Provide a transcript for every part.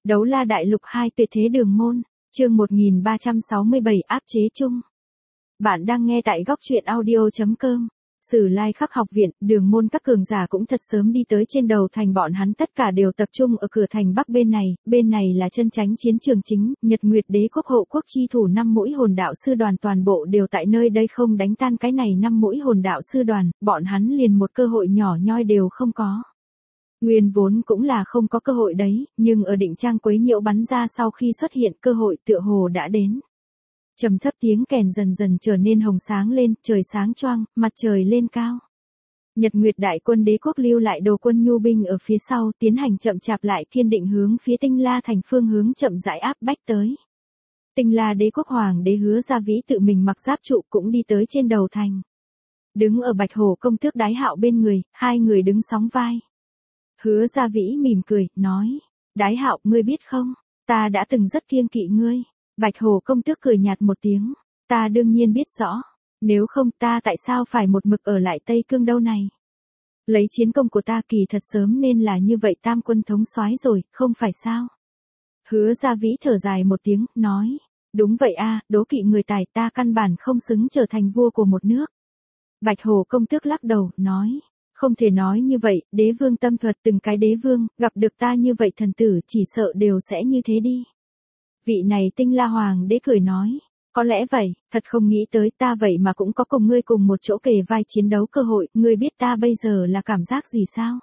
Đấu la đại lục 2 tuyệt thế đường môn, chương 1367 áp chế chung. Bạn đang nghe tại góc truyện audio.com. Sử Lai Khắc học viện, đường môn các cường giả cũng thật sớm đi tới trên đầu thành, bọn hắn tất cả đều tập trung ở cửa thành bắc bên này là chân chánh chiến trường chính, Nhật Nguyệt Đế quốc hộ quốc chi thủ 5 mũi hồn đạo sư đoàn toàn bộ đều tại nơi đây, không đánh tan cái này 5 mũi hồn đạo sư đoàn, bọn hắn liền một cơ hội nhỏ nhoi đều không có. Nguyên vốn cũng là không có cơ hội đấy, nhưng ở định trang quấy nhiễu bắn ra sau khi xuất hiện, cơ hội tựa hồ đã đến. Trầm thấp tiếng kèn dần dần trở nên hồng sáng lên, trời sáng choang, mặt trời lên cao. Nhật Nguyệt đại quân đế quốc lưu lại đồ quân nhu binh ở phía sau, tiến hành chậm chạp lại kiên định hướng phía Tinh La thành phương hướng chậm rãi áp bách tới. Tinh La đế quốc hoàng đế Hứa Gia Vĩ tự mình mặc giáp trụ cũng đi tới trên đầu thành. Đứng ở Bạch Hổ công tước Đái Hạo bên người, hai người đứng sóng vai. Hứa Gia Vĩ mỉm cười, nói, Đái Hạo, ngươi biết không, ta đã từng rất kiêng kỵ ngươi. Bạch Hổ công tước cười nhạt một tiếng, ta đương nhiên biết rõ, nếu không ta tại sao phải một mực ở lại Tây Cương đâu này. Lấy chiến công của ta kỳ thật sớm nên là như vậy tam quân thống soái rồi, không phải sao. Hứa Gia Vĩ thở dài một tiếng, nói, đúng vậy a, đố kỵ người tài, ta căn bản không xứng trở thành vua của một nước. Bạch Hổ công tước lắc đầu, nói, không thể nói như vậy, đế vương tâm thuật, từng cái đế vương, gặp được ta như vậy thần tử chỉ sợ đều sẽ như thế đi. Vị này Tinh La hoàng đế cười nói, có lẽ vậy, thật không nghĩ tới ta vậy mà cũng có cùng ngươi cùng một chỗ kề vai chiến đấu cơ hội, ngươi biết ta bây giờ là cảm giác gì sao?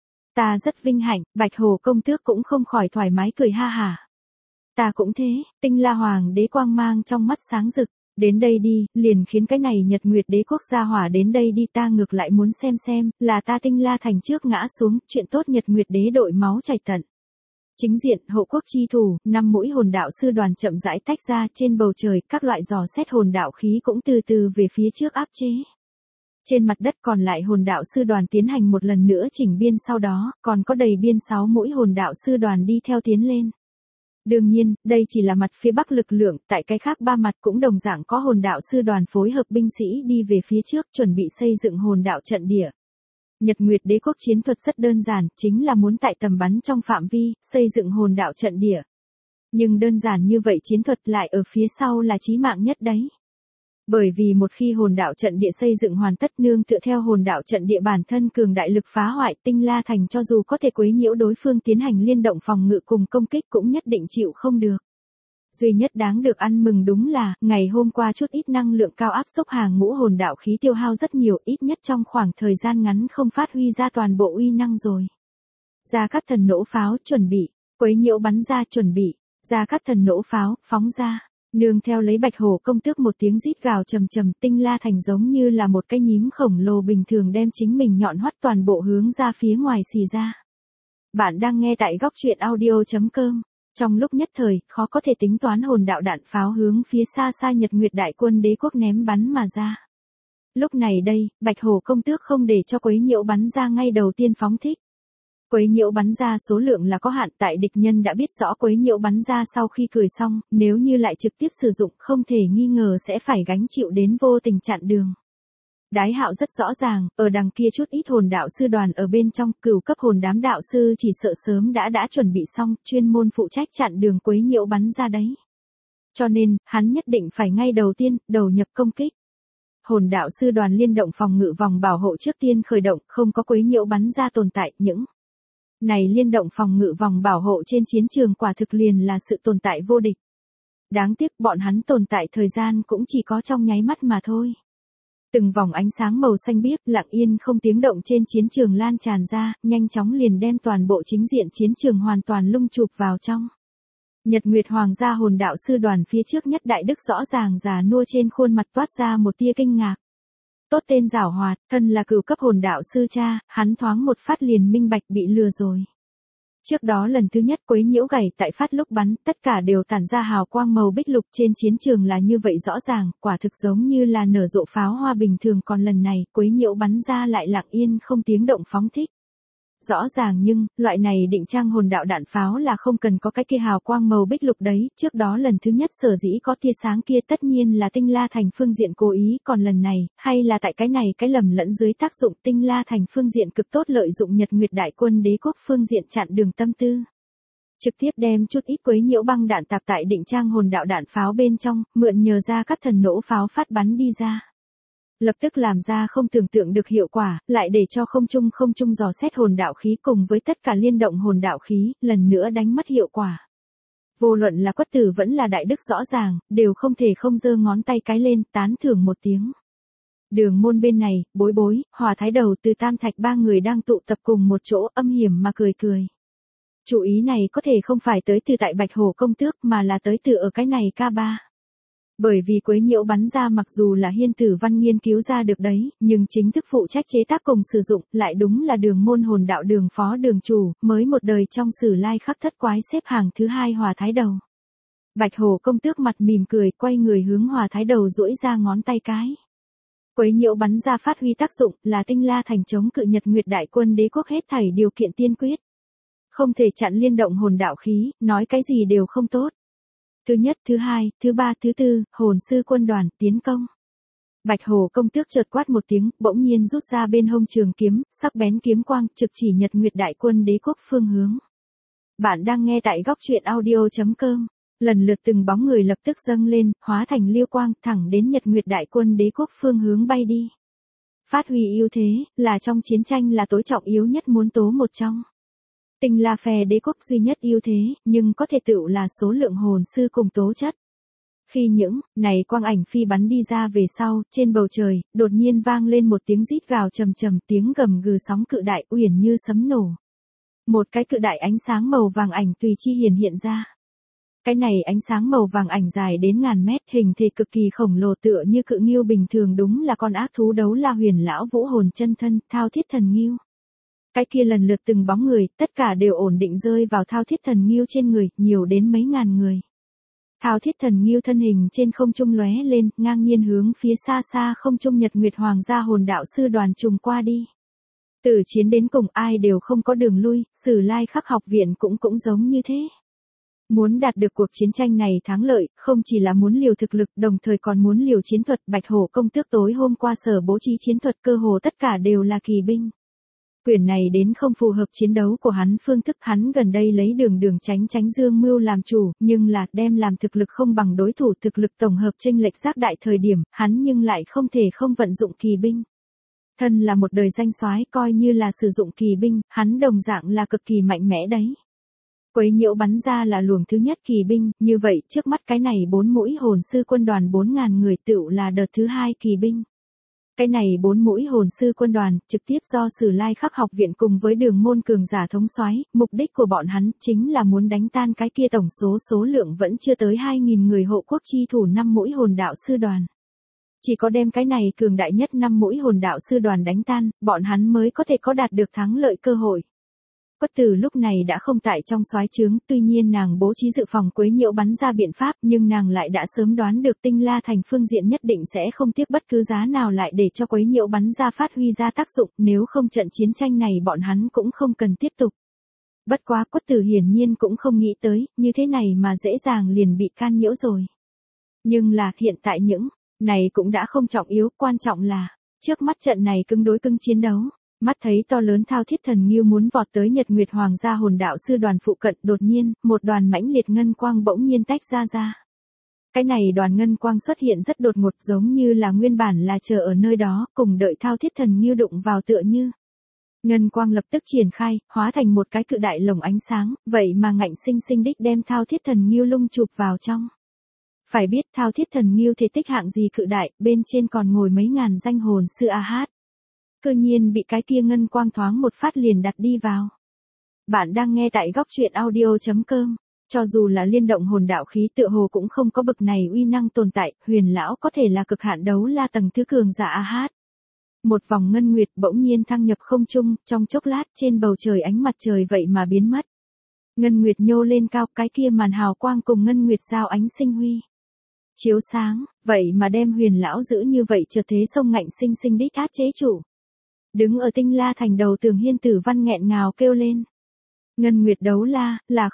Ta rất vinh hạnh, Bạch Hổ công tước cũng không khỏi thoải mái cười ha hả. Ta cũng thế, Tinh La hoàng đế quang mang trong mắt sáng rực. Đến đây đi, liền khiến cái này Nhật Nguyệt đế quốc gia hỏa đến đây đi, ta ngược lại muốn xem, là ta Tinh La thành trước ngã xuống, chuyện tốt Nhật Nguyệt đế đội máu chảy tận. Chính diện, hộ quốc chi thủ, 5 mũi hồn đạo sư đoàn chậm rãi tách ra, trên bầu trời, các loại dò xét hồn đạo khí cũng từ từ về phía trước áp chế. Trên mặt đất còn lại hồn đạo sư đoàn tiến hành một lần nữa chỉnh biên, sau đó, còn có đầy biên 6 mũi hồn đạo sư đoàn đi theo tiến lên. Đương nhiên, đây chỉ là mặt phía bắc lực lượng, tại cái khác ba mặt cũng đồng dạng có hồn đạo sư đoàn phối hợp binh sĩ đi về phía trước, chuẩn bị xây dựng hồn đạo trận địa. Nhật Nguyệt đế quốc chiến thuật rất đơn giản, chính là muốn tại tầm bắn trong phạm vi, xây dựng hồn đạo trận địa. Nhưng đơn giản như vậy chiến thuật lại ở phía sau là chí mạng nhất đấy. Bởi vì một khi hồn đạo trận địa xây dựng hoàn tất, nương tựa theo hồn đạo trận địa bản thân cường đại lực phá hoại, Tinh La thành cho dù có thể quấy nhiễu đối phương tiến hành liên động phòng ngự cùng công kích cũng nhất định chịu không được. Duy nhất đáng được ăn mừng đúng là, ngày hôm qua chút ít năng lượng cao áp xúc hàng ngũ hồn đạo khí tiêu hao rất nhiều, ít nhất trong khoảng thời gian ngắn không phát huy ra toàn bộ uy năng rồi. Gia Cát Thần nổ pháo, chuẩn bị, quấy nhiễu bắn ra, chuẩn bị, Gia Cát Thần nổ pháo, phóng ra. Nương theo lấy Bạch Hổ công tước một tiếng rít gào trầm trầm, Tinh La thành giống như là một cái nhím khổng lồ bình thường đem chính mình nhọn hoắt toàn bộ hướng ra phía ngoài xì ra. Bạn đang nghe tại góc truyện audio.com. Trong lúc nhất thời, khó có thể tính toán hồn đạo đạn pháo hướng phía xa xa Nhật Nguyệt đại quân đế quốc ném bắn mà ra. Lúc này đây, Bạch Hổ công tước không để cho quấy nhiễu bắn ra ngay đầu tiên phóng thích. Quấy nhiễu bắn ra số lượng là có hạn, tại địch nhân đã biết rõ quấy nhiễu bắn ra sau khi cười xong, nếu như lại trực tiếp sử dụng không thể nghi ngờ sẽ phải gánh chịu đến vô tình chặn đường. Đái Hạo rất rõ ràng, ở đằng kia chút ít hồn đạo sư đoàn ở bên trong, cửu cấp hồn đám đạo sư chỉ sợ sớm đã chuẩn bị xong, chuyên môn phụ trách chặn đường quấy nhiễu bắn ra đấy. Cho nên, hắn nhất định phải ngay đầu tiên, đầu nhập công kích. Hồn đạo sư đoàn liên động phòng ngự vòng bảo hộ trước tiên khởi động, không có quấy nhiễu bắn ra tồn tại, những này liên động phòng ngự vòng bảo hộ trên chiến trường quả thực liền là sự tồn tại vô địch. Đáng tiếc bọn hắn tồn tại thời gian cũng chỉ có trong nháy mắt mà thôi. Từng vòng ánh sáng màu xanh biếc lặng yên không tiếng động trên chiến trường lan tràn ra, nhanh chóng liền đem toàn bộ chính diện chiến trường hoàn toàn lung chụp vào trong. Nhật Nguyệt Hoàng gia hồn đạo sư đoàn phía trước nhất đại đức rõ ràng già nua trên khuôn mặt toát ra một tia kinh ngạc. Tốt tên giảo hoạt, thân là cửu cấp hồn đạo sư cha, hắn thoáng một phát liền minh bạch bị lừa rồi. Trước đó lần thứ nhất quấy nhiễu gảy tại phát lúc bắn, tất cả đều tản ra hào quang màu bích lục trên chiến trường là như vậy rõ ràng, quả thực giống như là nở rộ pháo hoa bình thường, còn lần này quấy nhiễu bắn ra lại lặng yên không tiếng động phóng thích. Rõ ràng nhưng, loại này định trang hồn đạo đạn pháo là không cần có cái kia hào quang màu bích lục đấy, trước đó lần thứ nhất sở dĩ có tia sáng kia tất nhiên là Tinh La thành phương diện cố ý, còn lần này, hay là tại cái này cái lầm lẫn dưới tác dụng Tinh La thành phương diện cực tốt lợi dụng Nhật Nguyệt đại quân đế quốc phương diện chặn đường tâm tư. trực tiếp đem chút ít quấy nhiễu băng đạn tạp tại định trang hồn đạo đạn pháo bên trong, mượn nhờ ra các thần nổ pháo phát bắn đi ra. Lập tức làm ra không tưởng tượng được hiệu quả, lại để cho không trung dò xét hồn đạo khí cùng với tất cả liên động hồn đạo khí, lần nữa đánh mất hiệu quả. Vô luận là Quất Tử vẫn là Đại Đức rõ ràng, đều không thể không giơ ngón tay cái lên, tán thưởng một tiếng. Đường môn bên này, Bối Bối, Hòa Thái Đầu Từ Tam Thạch ba người đang tụ tập cùng một chỗ âm hiểm mà cười cười. Chủ ý này có thể không phải tới từ tại Bạch Hổ Công Tước mà là tới từ ở cái này K3. Bởi vì quấy nhiễu bắn ra mặc dù là Hiên Tử Văn nghiên cứu ra được đấy, nhưng chính thức phụ trách chế tác cùng sử dụng lại đúng là Đường môn hồn đạo Đường phó đường chủ, mới một đời trong Sử Lai Khắc thất quái xếp hàng thứ 2 Hòa Thái Đầu. Bạch Hổ Công Tước mặt mỉm cười, quay người hướng Hòa Thái Đầu duỗi ra ngón tay cái. Quấy nhiễu bắn ra phát huy tác dụng là Tinh La Thành chống cự Nhật Nguyệt Đại Quân Đế quốc hết thảy điều kiện tiên quyết. Không thể chặn liên động hồn đạo khí, nói cái gì đều không tốt. Thứ nhất, thứ hai, thứ ba, thứ tư, hồn sư quân đoàn, tiến công. Bạch Hổ Công Tước chợt quát một tiếng, bỗng nhiên rút ra bên hông trường kiếm, sắc bén kiếm quang, trực chỉ Nhật Nguyệt Đại Quân Đế quốc phương hướng. Bạn đang nghe tại góc truyện audio.com. Lần lượt từng bóng người lập tức dâng lên, hóa thành liêu quang, thẳng đến Nhật Nguyệt Đại Quân Đế quốc phương hướng bay đi. Phát huy ưu thế, là trong chiến tranh là tối trọng yếu nhất muốn tố một trong. Tinh La phe đế quốc duy nhất ưu thế, nhưng có thể tựu là số lượng hồn sư cùng tố chất. Khi những này quang ảnh phi bắn đi ra về sau, trên bầu trời, đột nhiên vang lên một tiếng rít gào trầm trầm, tiếng gầm gừ sóng cự đại uyển như sấm nổ. Một cái cự đại ánh sáng màu vàng ảnh tùy chi hiện ra. Cái này ánh sáng màu vàng ảnh dài đến ngàn mét, hình thể cực kỳ khổng lồ tựa như cự nghêu bình thường, đúng là con ác thú đấu la Huyền lão vũ hồn chân thân, Thao Thiết Thần Nghêu. Cái kia lần lượt từng bóng người, tất cả đều ổn định rơi vào Thao Thiết Thần Nghêu trên người, nhiều đến mấy ngàn người. Thao Thiết Thần Nghêu thân hình trên không trung lóe lên, ngang nhiên hướng phía xa xa không trung Nhật Nguyệt Hoàng gia hồn đạo sư đoàn trùng qua đi. Từ chiến đến cùng ai đều không có đường lui, Sử Lai Khắc học viện cũng giống như thế. Muốn đạt được cuộc chiến tranh này thắng lợi, không chỉ là muốn liều thực lực, đồng thời còn muốn liều chiến thuật. Bạch Hổ Công Tước tối hôm qua sở bố trí chiến thuật cơ hồ tất cả đều là kỳ binh. Quyển này đến không phù hợp chiến đấu của hắn phương thức, hắn gần đây lấy đường tránh dương mưu làm chủ, nhưng là đem làm thực lực không bằng đối thủ, thực lực tổng hợp chênh lệch giác đại thời điểm, hắn nhưng lại không thể không vận dụng kỳ binh. Thân là một đời danh soái, coi như là sử dụng kỳ binh, hắn đồng dạng là cực kỳ mạnh mẽ đấy. Quấy nhiễu bắn ra là luồng thứ nhất kỳ binh, như vậy trước mắt cái này 4 mũi hồn sư quân đoàn 4.000 người tựu là đợt thứ 2 kỳ binh. Cái này 4 mũi hồn sư quân đoàn, trực tiếp do Sử Lai Khắc học viện cùng với Đường môn cường giả thống soái, mục đích của bọn hắn chính là muốn đánh tan cái kia tổng số lượng vẫn chưa tới 2.000 người hộ quốc chi thủ 5 mũi hồn đạo sư đoàn. Chỉ có đem cái này cường đại nhất 5 mũi hồn đạo sư đoàn đánh tan, bọn hắn mới có thể có đạt được thắng lợi cơ hội. Quất Tử lúc này đã không tại trong soái trướng, tuy nhiên nàng bố trí dự phòng quấy nhiễu bắn ra biện pháp, nhưng nàng lại đã sớm đoán được Tinh La Thành phương diện nhất định sẽ không tiếc bất cứ giá nào lại để cho quấy nhiễu bắn ra phát huy ra tác dụng, nếu không trận chiến tranh này bọn hắn cũng không cần tiếp tục. Bất quá Quất Tử hiển nhiên cũng không nghĩ tới, như thế này mà dễ dàng liền bị can nhiễu rồi. Nhưng là, hiện tại những này cũng đã không trọng yếu, quan trọng là, trước mắt trận này cứng đối cứng chiến đấu. Mắt thấy to lớn Thao Thiết Thần Nghêu muốn vọt tới Nhật Nguyệt Hoàng gia hồn đạo sư đoàn phụ cận, đột nhiên, một đoàn mãnh liệt ngân quang bỗng nhiên tách ra. Cái này đoàn ngân quang xuất hiện rất đột ngột, giống như là nguyên bản là chờ ở nơi đó, cùng đợi Thao Thiết Thần Nghêu đụng vào tựa như. Ngân quang lập tức triển khai, hóa thành một cái cự đại lồng ánh sáng, vậy mà ngạnh sinh đích đem Thao Thiết Thần Nghêu lung chụp vào trong. Phải biết Thao Thiết Thần Nghêu thể tích hạng gì cự đại, bên trên còn ngồi mấy ngàn danh hồn sư A-hát. Cơ nhiên bị cái kia ngân quang thoáng một phát liền đặt đi vào. Bạn đang nghe tại góc truyện audio.com. Cho dù là liên động hồn đạo khí tựa hồ cũng không có bực này uy năng tồn tại, Huyền lão có thể là cực hạn đấu la tầng thứ cường giả A-hát. Một vòng ngân nguyệt bỗng nhiên thăng nhập không trung, trong chốc lát trên bầu trời ánh mặt trời vậy mà biến mất. Ngân nguyệt nhô lên cao, cái kia màn hào quang cùng ngân nguyệt giao ánh sinh huy. Chiếu sáng, vậy mà đem Huyền lão giữ như vậy chợt thế sông ngạnh sinh đích át chế chủ. Đứng ở Tinh La Thành đầu tường Hiên Tử Văn nghẹn ngào kêu lên. Ngân Nguyệt đấu la, là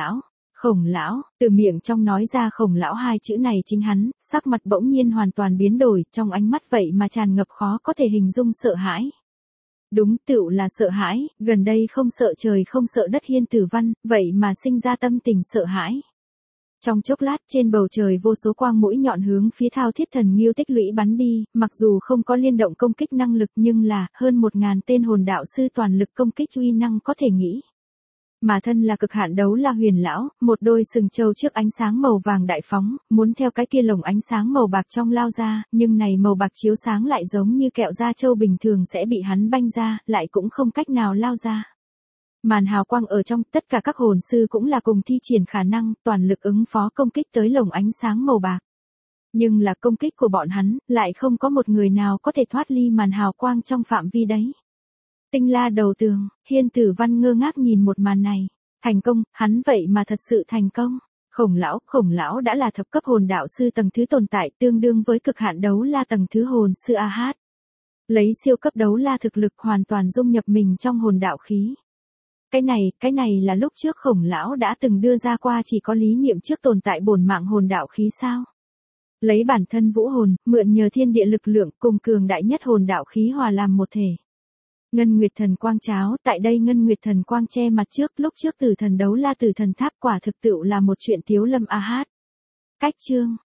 Khổng lão, từ miệng trong nói ra Khổng lão hai chữ này chính hắn, sắc mặt bỗng nhiên hoàn toàn biến đổi, trong ánh mắt vậy mà tràn ngập khó có thể hình dung sợ hãi. Đúng, tựu là sợ hãi, gần đây không sợ trời không sợ đất Hiên Tử Văn, vậy mà sinh ra tâm tình sợ hãi. Trong chốc lát trên bầu trời vô số quang mũi nhọn hướng phía Thao Thiết Thần Nghiêu tích lũy bắn đi, mặc dù không có liên động công kích năng lực nhưng là hơn 1000 tên hồn đạo sư toàn lực công kích uy năng có thể nghĩ. Mà thân là cực hạn đấu la Huyền lão, một đôi sừng trâu trước ánh sáng màu vàng đại phóng, muốn theo cái kia lồng ánh sáng màu bạc trong lao ra, nhưng này màu bạc chiếu sáng lại giống như kẹo da trâu bình thường sẽ bị hắn banh ra, lại cũng không cách nào lao ra. Màn hào quang ở trong, tất cả các hồn sư cũng là cùng thi triển khả năng, toàn lực ứng phó công kích tới lồng ánh sáng màu bạc. Nhưng là công kích của bọn hắn, lại không có một người nào có thể thoát ly màn hào quang trong phạm vi đấy. Tinh la đầu tường, Hiên Tử Văn ngơ ngác nhìn một màn này. Thành công, hắn vậy mà thật sự thành công. Khổng lão đã là thập cấp hồn đạo sư tầng thứ tồn tại tương đương với cực hạn đấu la tầng thứ hồn sư AH. Lấy siêu cấp đấu la thực lực hoàn toàn dung nhập mình trong hồn đạo khí. Cái này là lúc trước Khổng lão đã từng đưa ra qua chỉ có lý niệm trước tồn tại bổn mạng hồn đạo khí sao? Lấy bản thân vũ hồn, mượn nhờ thiên địa lực lượng cùng cường đại nhất hồn đạo khí hòa làm một thể. Ngân Nguyệt Thần Quang cháo, tại đây Ngân Nguyệt Thần Quang che mặt trước, lúc trước Tử Thần đấu la Tử Thần Tháp quả thực tựu là một chuyện Tiếu Lâm AH. Cách chương